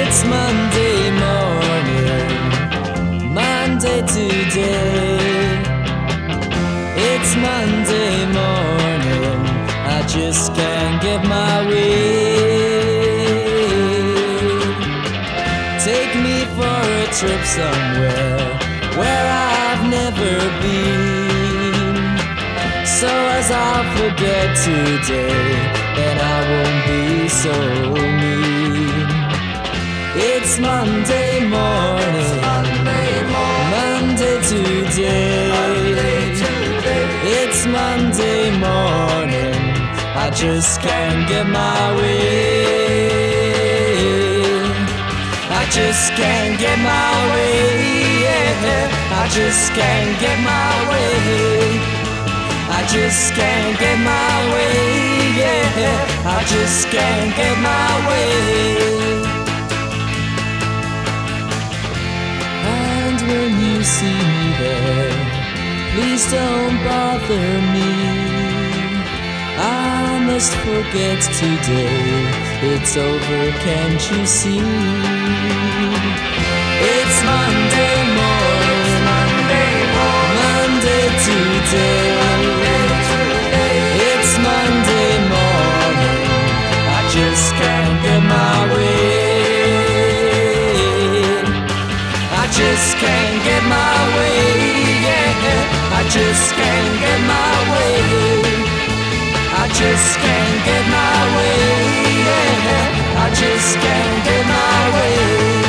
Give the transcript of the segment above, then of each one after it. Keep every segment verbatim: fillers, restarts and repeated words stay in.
It's Monday morning, Monday today. It's Monday morning, I just can't get my way. Take me for a trip somewhere where I've never been, so as I'll forget today, and I won't be so mean. It's Monday morning, Monday, morning. Monday today. Monday today. It's Monday morning, I just can't get my way. I just can't get my way, yeah. I just can't get my way. I just can't get my way, yeah. I just can't get my way. And when you see me there, please don't bother me. I must forget today, it's over, can't you see? It's Monday morning, Monday morning, Monday today. Monday today. It's Monday morning, I just can't get my way. I just can't get my way, yeah. I just can't get my way. I just can't get my way, yeah. I just can't get my way.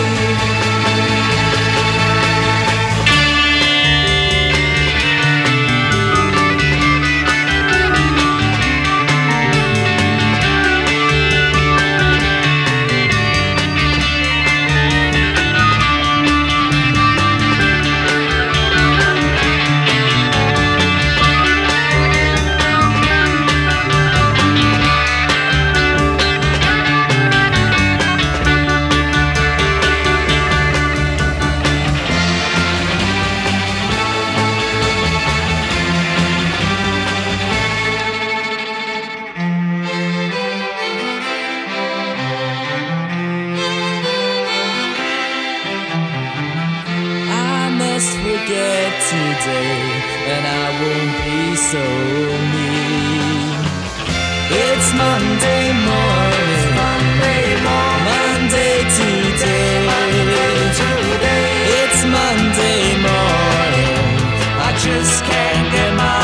Forget today, and I won't be so mean. It's Monday morning, Monday morning, Monday today. Monday today. It's Monday morning, I just can't get my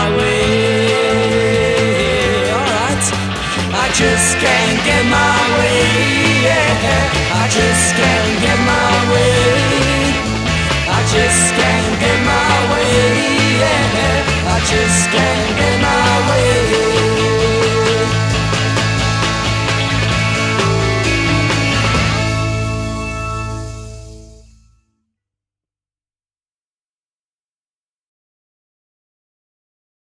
way. Alright, I just can't get my way, yeah. I just can't get my way.